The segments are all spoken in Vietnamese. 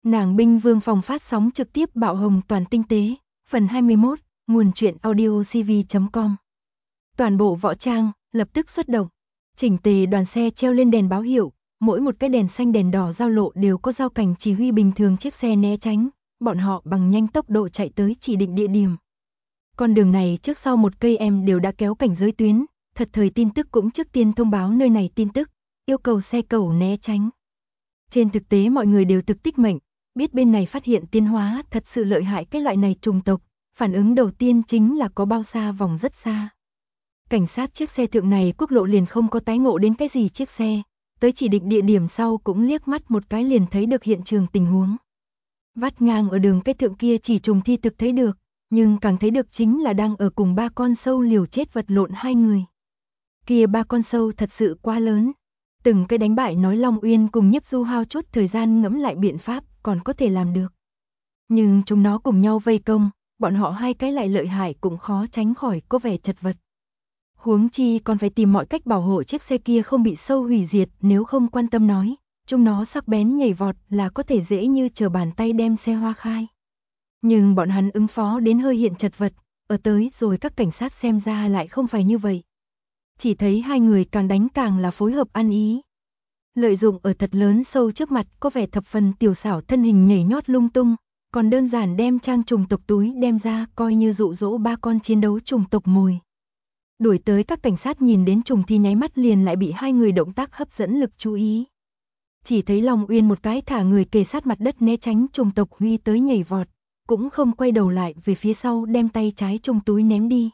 Nàng binh vương phòng phát sóng trực tiếp bạo hồng toàn tinh tế, phần 21, nguồn truyện audio cv.com. Toàn bộ võ trang, lập tức xuất động. Chỉnh tề đoàn xe treo lên đèn báo hiệu, mỗi một cái đèn xanh đèn đỏ giao lộ đều có giao cảnh chỉ huy bình thường chiếc xe né tránh, bọn họ bằng nhanh tốc độ chạy tới chỉ định địa điểm. Con đường này trước sau một cây em đều đã kéo cảnh giới tuyến, thật thời tin tức cũng trước tiên thông báo nơi này tin tức, yêu cầu xe cẩu né tránh. Trên thực tế mọi người đều thực tích mệnh, biết bên này phát hiện tiến hóa thật sự lợi hại cái loại này trùng tộc, phản ứng đầu tiên chính là có bao xa vòng rất xa. Cảnh sát chiếc xe thượng này quốc lộ liền không có tái ngộ đến cái gì chiếc xe, tới chỉ định địa điểm sau cũng liếc mắt một cái liền thấy được hiện trường tình huống. Vắt ngang ở đường cái thượng kia chỉ trùng thi thực thấy được, nhưng càng thấy được chính là đang ở cùng ba con sâu liều chết vật lộn hai người. Kia ba con sâu thật sự quá lớn. Từng cái đánh bại nói Long Uyên cùng Nhiếp Du hao chút thời gian ngẫm lại biện pháp còn có thể làm được. Nhưng chúng nó cùng nhau vây công, bọn họ hai cái lại lợi hại cũng khó tránh khỏi có vẻ chật vật. Huống chi còn phải tìm mọi cách bảo hộ chiếc xe kia không bị sâu hủy diệt, nếu không quan tâm nói, chúng nó sắc bén nhảy vọt là có thể dễ như trở bàn tay đem xe hoa khai. Nhưng bọn hắn ứng phó đến hơi hiện chật vật, ở tới rồi các cảnh sát xem ra lại không phải như vậy. Chỉ thấy hai người càng đánh càng là phối hợp ăn ý. Lợi dụng ở thật lớn sâu trước mặt có vẻ thập phần tiểu xảo thân hình nhảy nhót lung tung, còn đơn giản đem trang trùng tộc túi đem ra coi như dụ dỗ ba con chiến đấu trùng tộc mồi. Đuổi tới các cảnh sát nhìn đến trùng thi nháy mắt liền lại bị hai người động tác hấp dẫn lực chú ý. Chỉ thấy Long Uyên một cái thả người kề sát mặt đất né tránh trùng tộc huy tới nhảy vọt, cũng không quay đầu lại về phía sau đem tay trái trùng túi ném đi.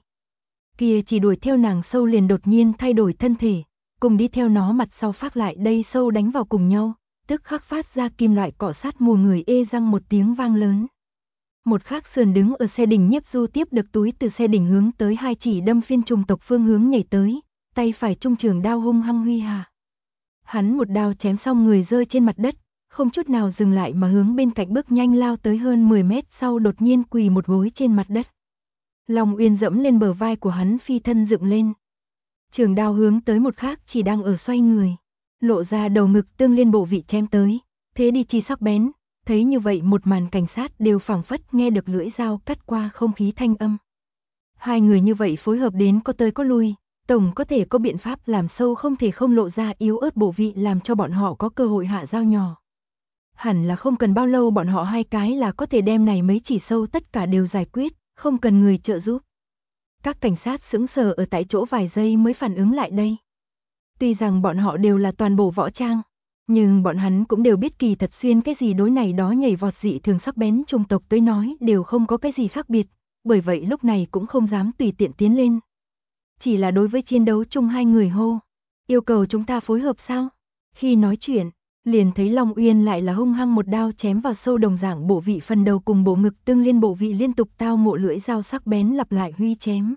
Kia chỉ đuổi theo nàng sâu liền đột nhiên thay đổi thân thể, cùng đi theo nó mặt sau phát lại đây sâu đánh vào cùng nhau, tức khắc phát ra kim loại cọ sát mùa người ê răng một tiếng vang lớn. Một khác sườn đứng ở xe đỉnh Nhiếp Du tiếp được túi từ xe đỉnh hướng tới hai chỉ đâm phiên trùng tộc phương hướng nhảy tới, tay phải trung trường đao hung hăng huy hà. Hắn một đao chém xong người rơi trên mặt đất, không chút nào dừng lại mà hướng bên cạnh bước nhanh lao tới hơn 10 mét sau đột nhiên quỳ một gối trên mặt đất. Long Uyên dẫm lên bờ vai của hắn phi thân dựng lên. Trường đao hướng tới một khác chỉ đang ở xoay người, lộ ra đầu ngực tương liên bộ vị chém tới, thế đi chi sắc bén, thấy như vậy một màn cảnh sát đều phảng phất nghe được lưỡi dao cắt qua không khí thanh âm. Hai người như vậy phối hợp đến có tới có lui, tổng có thể có biện pháp làm sâu không thể không lộ ra yếu ớt bộ vị làm cho bọn họ có cơ hội hạ dao nhỏ. Hẳn là không cần bao lâu bọn họ hai cái là có thể đem này mấy chỉ sâu tất cả đều giải quyết, không cần người trợ giúp. Các cảnh sát sững sờ ở tại chỗ vài giây mới phản ứng lại đây. Tuy rằng bọn họ đều là toàn bộ võ trang, nhưng bọn hắn cũng đều biết kỳ thật xuyên cái gì đối này đó nhảy vọt dị thường sắc bén trùng tộc tới nói đều không có cái gì khác biệt, bởi vậy lúc này cũng không dám tùy tiện tiến lên. Chỉ là đối với chiến đấu chung hai người hô, yêu cầu chúng ta phối hợp sao? Khi nói chuyện, liền thấy Long Uyên lại là hung hăng một đao chém vào sâu đồng dạng bộ vị phần đầu cùng bộ ngực tương liên bộ vị liên tục tao ngộ lưỡi dao sắc bén lặp lại huy chém.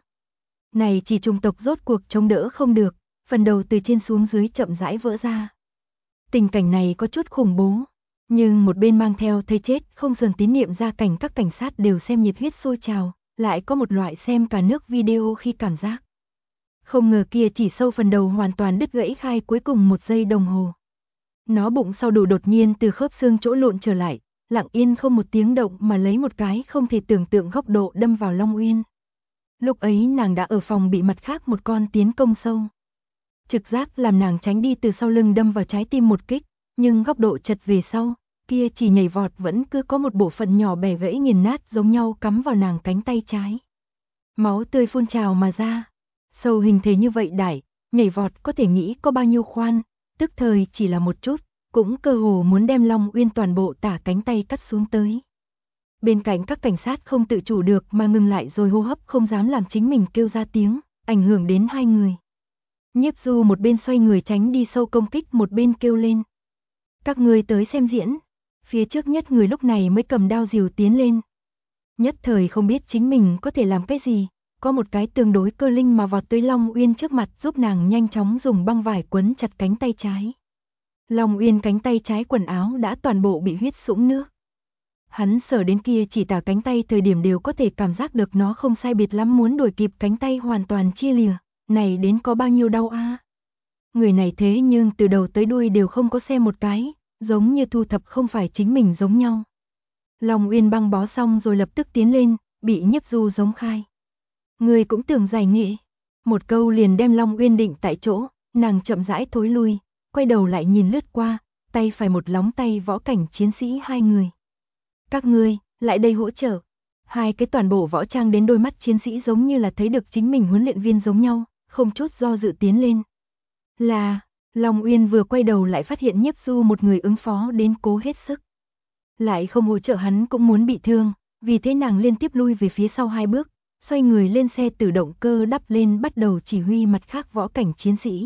Này chỉ trùng tộc rốt cuộc chống đỡ không được, phần đầu từ trên xuống dưới chậm rãi vỡ ra. Tình cảnh này có chút khủng bố, nhưng một bên mang theo thấy chết không dần tín niệm ra cảnh các cảnh sát đều xem nhiệt huyết sôi trào, lại có một loại xem cả nước video khi cảm giác. Không ngờ kia chỉ sâu phần đầu hoàn toàn đứt gãy khai cuối cùng 1 giây đồng hồ. Nó bụng sau đủ đột nhiên từ khớp xương chỗ lộn trở lại, lặng yên không một tiếng động mà lấy một cái không thể tưởng tượng góc độ đâm vào Long Uyên. Lúc ấy nàng đã ở phòng bị mặt khác một con tiến công sâu. Trực giác làm nàng tránh đi từ sau lưng đâm vào trái tim một kích, nhưng góc độ chật về sau, kia chỉ nhảy vọt vẫn cứ có một bộ phận nhỏ bẻ gãy nghiền nát giống nhau cắm vào nàng cánh tay trái. Máu tươi phun trào mà ra. Sâu hình thế như vậy đại, nhảy vọt có thể nghĩ có bao nhiêu khoan, tức thời chỉ là một chút, cũng cơ hồ muốn đem Long Uyên toàn bộ tả cánh tay cắt xuống tới. Bên cạnh các cảnh sát không tự chủ được mà ngừng lại rồi hô hấp không dám làm chính mình kêu ra tiếng, ảnh hưởng đến hai người. Nhiếp Du một bên xoay người tránh đi sâu công kích một bên kêu lên. Các người tới xem diễn. Phía trước nhất người lúc này mới cầm đao rìu tiến lên. Nhất thời không biết chính mình có thể làm cái gì, có một cái tương đối cơ linh mà vọt tới Long Uyên trước mặt giúp nàng nhanh chóng dùng băng vải quấn chặt cánh tay trái. Long Uyên cánh tay trái quần áo đã toàn bộ bị huyết sũng nước. Hắn sờ đến kia chỉ tả cánh tay thời điểm đều có thể cảm giác được nó không sai biệt lắm muốn đuổi kịp cánh tay hoàn toàn chia lìa, này đến có bao nhiêu đau a. Người này thế nhưng từ đầu tới đuôi đều không có xem một cái, giống như thu thập không phải chính mình giống nhau. Long Uyên băng bó xong rồi lập tức tiến lên, bị Nhiếp Du giống khai. Người cũng tưởng giải nghệ. Một câu liền đem Long Uyên định tại chỗ, nàng chậm rãi thối lui, quay đầu lại nhìn lướt qua, tay phải một lóng tay võ cảnh chiến sĩ hai người. Các ngươi, lại đây hỗ trợ. Hai cái toàn bộ võ trang đến đôi mắt chiến sĩ giống như là thấy được chính mình huấn luyện viên giống nhau, không chút do dự tiến lên. Là, Long Uyên vừa quay đầu lại phát hiện Nhiếp Du một người ứng phó đến cố hết sức. Lại không hỗ trợ hắn cũng muốn bị thương, vì thế nàng liên tiếp lui về phía sau hai bước, xoay người lên xe tự động cơ đắp lên bắt đầu chỉ huy mặt khác võ cảnh chiến sĩ.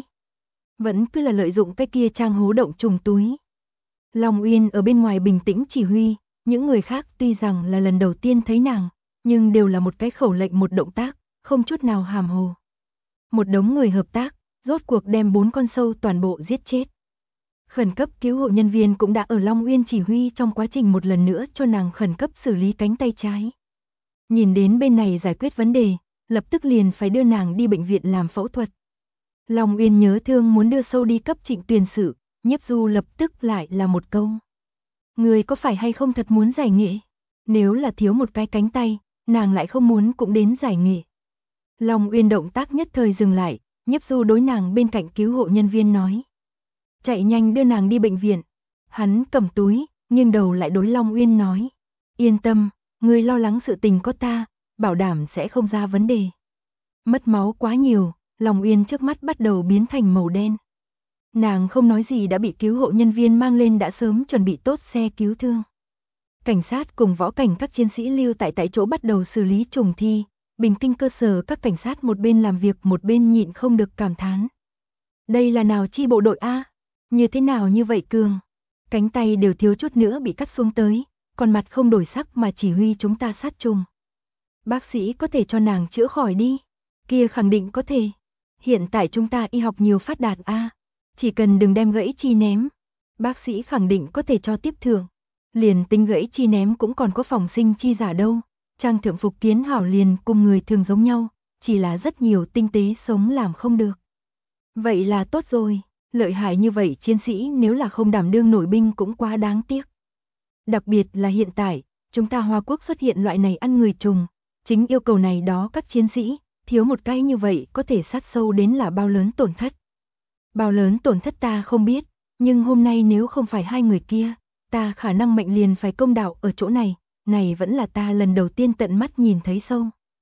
Vẫn cứ là lợi dụng cái kia trang hố động trùng túi. Long Uyên ở bên ngoài bình tĩnh chỉ huy, những người khác tuy rằng là lần đầu tiên thấy nàng, nhưng đều là một cái khẩu lệnh một động tác, không chút nào hàm hồ. Một đống người hợp tác, rốt cuộc đem 4 con sâu toàn bộ giết chết. Khẩn cấp cứu hộ nhân viên cũng đã ở Long Uyên chỉ huy trong quá trình một lần nữa cho nàng khẩn cấp xử lý cánh tay trái. Nhìn đến bên này giải quyết vấn đề, lập tức liền phải đưa nàng đi bệnh viện làm phẫu thuật. Long Uyên nhớ thương muốn đưa sâu đi cấp Trịnh Tuyền sự, Nhiếp Du lập tức lại là một câu. Người có phải hay không thật muốn giải nghệ? Nếu là thiếu một cái cánh tay, nàng lại không muốn cũng đến giải nghệ. Long Uyên động tác nhất thời dừng lại, Nhiếp Du đối nàng bên cạnh cứu hộ nhân viên nói. Chạy nhanh đưa nàng đi bệnh viện. Hắn cầm túi, nhưng đầu lại đối Long Uyên nói. Yên tâm, người lo lắng sự tình có ta, bảo đảm sẽ không ra vấn đề. Mất máu quá nhiều, Long Uyên trước mắt bắt đầu biến thành màu đen. Nàng không nói gì đã bị cứu hộ nhân viên mang lên đã sớm chuẩn bị tốt xe cứu thương. Cảnh sát cùng võ cảnh các chiến sĩ lưu tại chỗ bắt đầu xử lý trùng thi, bình kinh cơ sở các cảnh sát một bên làm việc một bên nhịn không được cảm thán. Đây là nào chi bộ đội A? Như thế nào như vậy cường? Cánh tay đều thiếu chút nữa bị cắt xuống tới, còn mặt không đổi sắc mà chỉ huy chúng ta sát trùng. Bác sĩ có thể cho nàng chữa khỏi đi. Kia khẳng định có thể. Hiện tại chúng ta y học nhiều phát đạt A. Chỉ cần đừng đem gãy chi ném. Bác sĩ khẳng định có thể cho tiếp thưởng. Liền tính gãy chi ném cũng còn có phòng sinh chi giả đâu. Trang thượng phục kiến hảo liền cùng người thường giống nhau, chỉ là rất nhiều tinh tế sống làm không được. Vậy là tốt rồi, lợi hại như vậy chiến sĩ nếu là không đảm đương nổi binh cũng quá đáng tiếc. Đặc biệt là hiện tại, chúng ta Hoa Quốc xuất hiện loại này ăn người trùng, chính yêu cầu này đó các chiến sĩ, thiếu một cái như vậy có thể sát sâu đến là bao lớn tổn thất. Bao lớn tổn thất ta không biết, nhưng hôm nay nếu không phải hai người kia, ta khả năng mệnh liền phải công đạo ở chỗ này, này vẫn là ta lần đầu tiên tận mắt nhìn thấy sâu.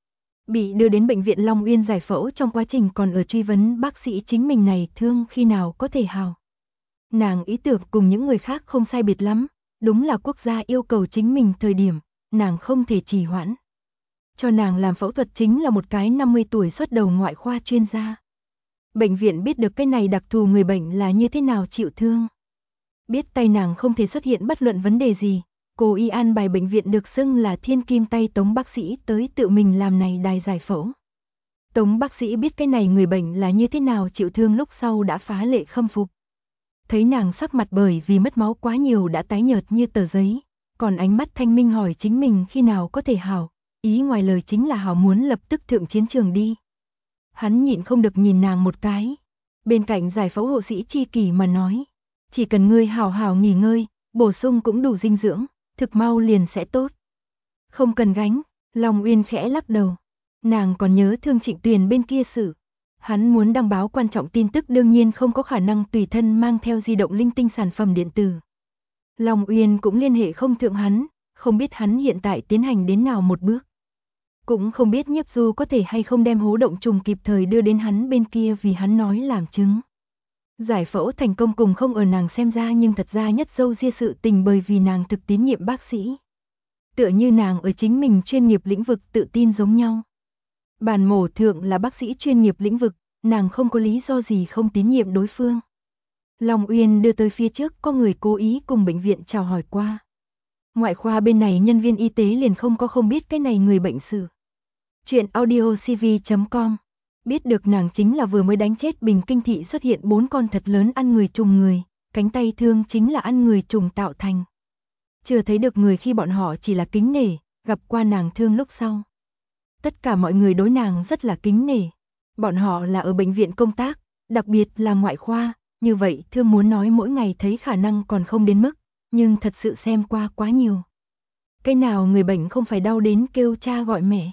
Bị đưa đến bệnh viện Long Uyên giải phẫu trong quá trình còn ở truy vấn bác sĩ chính mình này thương khi nào có thể hào. Nàng ý tưởng cùng những người khác không sai biệt lắm, đúng là quốc gia yêu cầu chính mình thời điểm, nàng không thể trì hoãn. Cho nàng làm phẫu thuật chính là một cái 50 tuổi xuất đầu ngoại khoa chuyên gia. Bệnh viện biết được cái này đặc thù người bệnh là như thế nào chịu thương. Biết tay nàng không thể xuất hiện bất luận vấn đề gì, cô y an bài bệnh viện được xưng là thiên kim tay Tống bác sĩ tới tự mình làm này đài giải phẫu. Tống bác sĩ biết cái này người bệnh là như thế nào chịu thương lúc sau đã phá lệ khâm phục. Thấy nàng sắc mặt bởi vì mất máu quá nhiều đã tái nhợt như tờ giấy, còn ánh mắt thanh minh hỏi chính mình khi nào có thể hảo, ý ngoài lời chính là hảo muốn lập tức thượng chiến trường đi. Hắn nhịn không được nhìn nàng một cái. Bên cạnh giải phẫu hộ sĩ chi kỷ mà nói, chỉ cần ngươi hảo hảo nghỉ ngơi, bổ sung cũng đủ dinh dưỡng, thực mau liền sẽ tốt. Không cần gánh, Long Uyên khẽ lắc đầu. Nàng còn nhớ thương Trịnh Tuyền bên kia sự. Hắn muốn đăng báo quan trọng tin tức đương nhiên không có khả năng tùy thân mang theo di động linh tinh sản phẩm điện tử. Long Uyên cũng liên hệ không thượng hắn, không biết hắn hiện tại tiến hành đến nào một bước. Cũng không biết Nhiếp Du có thể hay không đem hố động trùng kịp thời đưa đến hắn bên kia vì hắn nói làm chứng. Giải phẫu thành công cùng không ở nàng xem ra nhưng thật ra nhất dâu ria sự tình bởi vì nàng thực tín nhiệm bác sĩ. Tựa như nàng ở chính mình chuyên nghiệp lĩnh vực tự tin giống nhau. Bàn mổ thượng là bác sĩ chuyên nghiệp lĩnh vực, nàng không có lý do gì không tín nhiệm đối phương. Long Uyên đưa tới phía trước có người cố ý cùng bệnh viện chào hỏi qua. Ngoại khoa bên này nhân viên y tế liền không biết cái này người bệnh sự. Chuyện audiocv.com. Biết được nàng chính là vừa mới đánh chết Bình Kinh thị xuất hiện 4 con thật lớn ăn người trùng người, cánh tay thương chính là ăn người trùng tạo thành. Chưa thấy được người khi bọn họ chỉ là kính nể, gặp qua nàng thương lúc sau. Tất cả mọi người đối nàng rất là kính nể. Bọn họ là ở bệnh viện công tác, đặc biệt là ngoại khoa, Như vậy Thương muốn nói mỗi ngày thấy khả năng còn không đến mức, nhưng thật sự xem qua quá nhiều. Cái nào người bệnh không phải đau đến kêu cha gọi mẹ.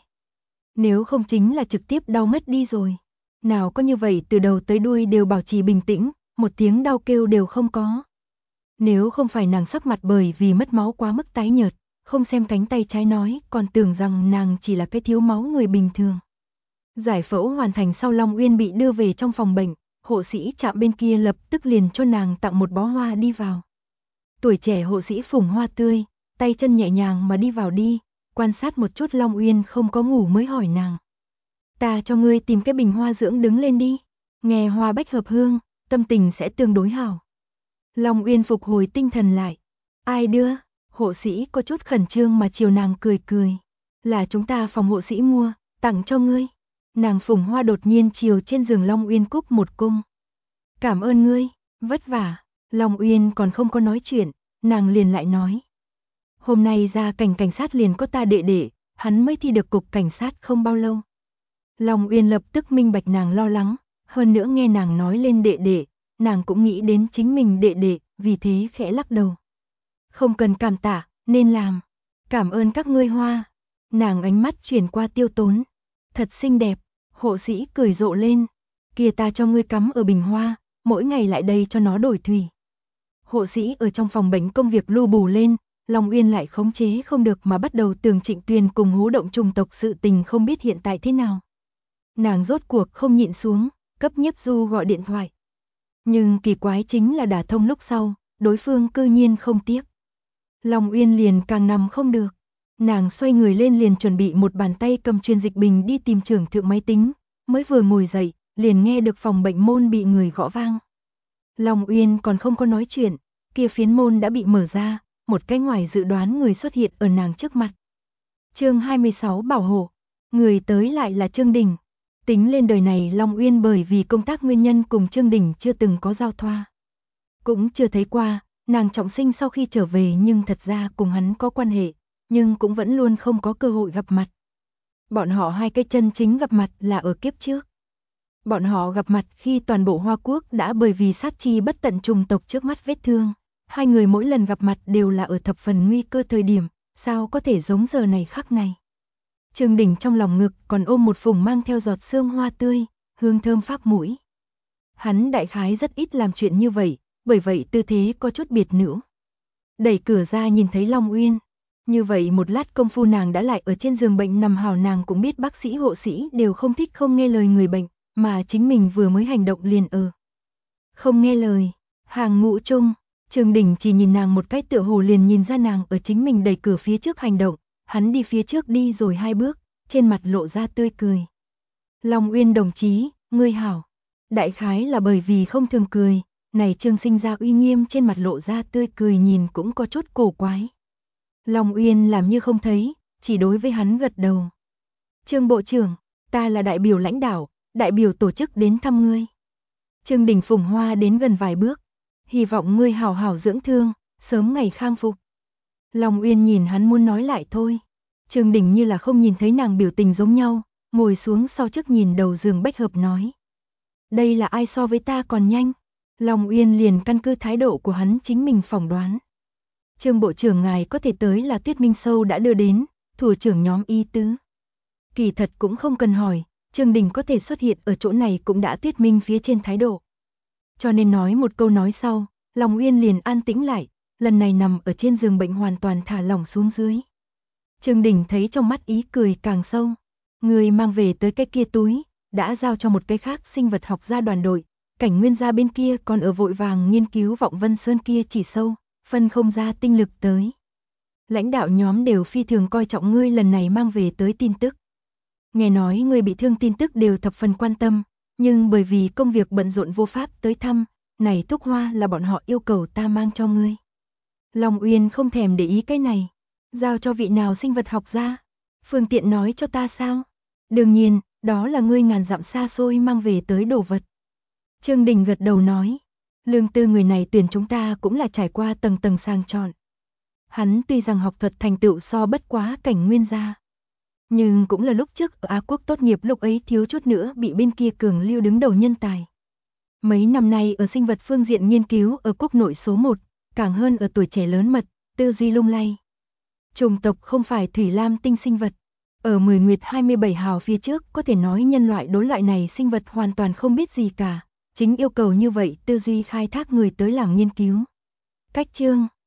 Nếu không chính là trực tiếp đau mất đi rồi. Nào có như vậy từ đầu tới đuôi đều bảo trì bình tĩnh, một tiếng đau kêu đều không có. Nếu không phải nàng sắc mặt bởi vì mất máu quá mức tái nhợt, không xem cánh tay trái nói, còn tưởng rằng nàng chỉ là cái thiếu máu người bình thường. Giải phẫu hoàn thành sau Long Uyên bị đưa về trong phòng bệnh, hộ sĩ trạm bên kia lập tức liền cho nàng tặng một bó hoa đi vào. Tuổi trẻ hộ sĩ phủng hoa tươi, tay chân nhẹ nhàng mà đi vào đi, quan sát một chút Long Uyên không có ngủ mới hỏi nàng. Ta cho ngươi tìm cái bình hoa dưỡng đứng lên đi, nghe hoa bách hợp hương, tâm tình sẽ tương đối hảo. Long Uyên phục hồi tinh thần lại. Ai đưa? Hộ sĩ có chút khẩn trương mà chiều nàng cười cười. Là chúng ta phòng hộ sĩ mua, tặng cho ngươi. Nàng phủng hoa đột nhiên chiều trên giường Long Uyên cúc một cung. Cảm ơn ngươi, vất vả. Long Uyên còn không có nói chuyện, nàng liền lại nói. Hôm nay ra cảnh sát liền có ta đệ đệ, hắn mới thi được cục cảnh sát không bao lâu. Long Uyên lập tức minh bạch nàng lo lắng, hơn nữa nghe nàng nói lên đệ đệ, nàng cũng nghĩ đến chính mình đệ đệ, vì thế khẽ lắc đầu. Không cần cảm tạ, nên làm. Cảm ơn các ngươi hoa. Nàng ánh mắt chuyển qua Tiêu Tốn. Thật xinh đẹp, hộ sĩ cười rộ lên. Kìa ta cho ngươi cắm ở bình hoa, mỗi ngày lại đây cho nó đổi thủy. Hộ sĩ ở trong phòng bệnh công việc lưu bù lên, Long Uyên lại khống chế không được mà bắt đầu tưởng Trịnh Tuyền cùng Hú Động trùng tộc sự tình không biết hiện tại thế nào. Nàng rốt cuộc không nhịn xuống, cấp Nhiếp Du gọi điện thoại. Nhưng kỳ quái chính là đả thông lúc sau, đối phương cư nhiên không tiếp. Long Uyên liền càng nằm không được. Nàng xoay người lên liền chuẩn bị một bàn tay cầm truyền dịch bình đi tìm trưởng thượng máy tính, mới vừa ngồi dậy, liền nghe được phòng bệnh môn bị người gõ vang. Long Uyên còn không có nói chuyện, kia phiến môn đã bị mở ra, một cái ngoài dự đoán người xuất hiện ở nàng trước mặt. Chương 26 bảo hộ, người tới lại là Trương Đình. Tính lên đời này Long Uyên bởi vì công tác nguyên nhân cùng Trương Đình chưa từng có giao thoa. Cũng chưa thấy qua, nàng trọng sinh sau khi trở về nhưng thật ra cùng hắn có quan hệ, nhưng cũng vẫn luôn không có cơ hội gặp mặt. Bọn họ hai cái chân chính gặp mặt là ở kiếp trước. Bọn họ gặp mặt khi toàn bộ Hoa Quốc đã bởi vì sát chi bất tận trùng tộc trước mắt vết thương. Hai người mỗi lần gặp mặt đều là ở thập phần nguy cơ thời điểm, sao có thể giống giờ này khắc này. Trương Đình trong lòng ngực còn ôm một phùng mang theo giọt sương hoa tươi, hương thơm phác mũi. Hắn đại khái rất ít làm chuyện như vậy, bởi vậy tư thế có chút biệt nữ. Đẩy cửa ra nhìn thấy Long Uyên. Như vậy một lát công phu nàng đã lại ở trên giường bệnh nằm hào, nàng cũng biết bác sĩ hộ sĩ đều không thích không nghe lời người bệnh, mà chính mình vừa mới hành động liền không nghe lời. Hàng ngũ chung, Trương Đình chỉ nhìn nàng một cái tựa hồ liền nhìn ra nàng ở chính mình đẩy cửa phía trước hành động, hắn đi phía trước đi rồi 2 bước, trên mặt lộ ra tươi cười. Long Uyên đồng chí, ngươi hảo. Đại khái là bởi vì không thường cười, này Trương sinh ra uy nghiêm trên mặt lộ ra tươi cười nhìn cũng có chút cổ quái. Long Uyên làm như không thấy, chỉ đối với hắn gật đầu. Trương Bộ trưởng, ta là đại biểu lãnh đạo, đại biểu tổ chức đến thăm ngươi. Trương Đình phủng hoa đến gần vài bước, hy vọng ngươi hảo hảo dưỡng thương, sớm ngày khang phục. Long Uyên nhìn hắn muốn nói lại thôi. Trương Đình như là không nhìn thấy nàng biểu tình giống nhau, ngồi xuống sau trước nhìn đầu giường bách hợp nói. Đây là ai so với ta còn nhanh? Long Uyên liền căn cứ thái độ của hắn chính mình phỏng đoán. Trương Bộ trưởng ngài có thể tới là Tuyết Minh Sâu đã đưa đến, thủ trưởng nhóm y tứ. Kỳ thật cũng không cần hỏi, Trương Đình có thể xuất hiện ở chỗ này cũng đã thuyết minh phía trên thái độ. Cho nên nói một câu nói sau, Long Uyên liền an tĩnh lại, lần này nằm ở trên giường bệnh hoàn toàn thả lỏng xuống dưới. Trương Đình thấy trong mắt ý cười càng sâu, người mang về tới cái kia túi, đã giao cho một cái khác sinh vật học gia đoàn đội, Cảnh Nguyên gia bên kia còn ở vội vàng nghiên cứu Vọng Vân Sơn kia chỉ sâu, phân không ra tinh lực tới. Lãnh đạo nhóm đều phi thường coi trọng ngươi lần này mang về tới tin tức. Nghe nói ngươi bị thương tin tức đều thập phần quan tâm, nhưng bởi vì công việc bận rộn vô pháp tới thăm, này thuốc hoa là bọn họ yêu cầu ta mang cho ngươi. Long Uyên không thèm để ý cái này, giao cho vị nào sinh vật học gia, phương tiện nói cho ta sao? Đương nhiên, đó là ngươi ngàn dặm xa xôi mang về tới đồ vật. Trương Đình gật đầu nói, lương tư người này tuyển chúng ta cũng là trải qua tầng tầng sàng chọn. Hắn tuy rằng học thuật thành tựu so bất quá Cảnh Nguyên gia, nhưng cũng là lúc trước ở Á Quốc tốt nghiệp lúc ấy thiếu chút nữa bị bên kia cường lưu đứng đầu nhân tài. Mấy năm nay ở sinh vật phương diện nghiên cứu ở quốc nội số 1, càng hơn ở tuổi trẻ lớn mật, tư duy lung lay. Chủng tộc không phải thủy lam tinh sinh vật. Ở 10 nguyệt 27 hào phía trước có thể nói nhân loại đối loại này sinh vật hoàn toàn không biết gì cả. Chính yêu cầu như vậy tư duy khai thác người tới làm nghiên cứu. Cách chương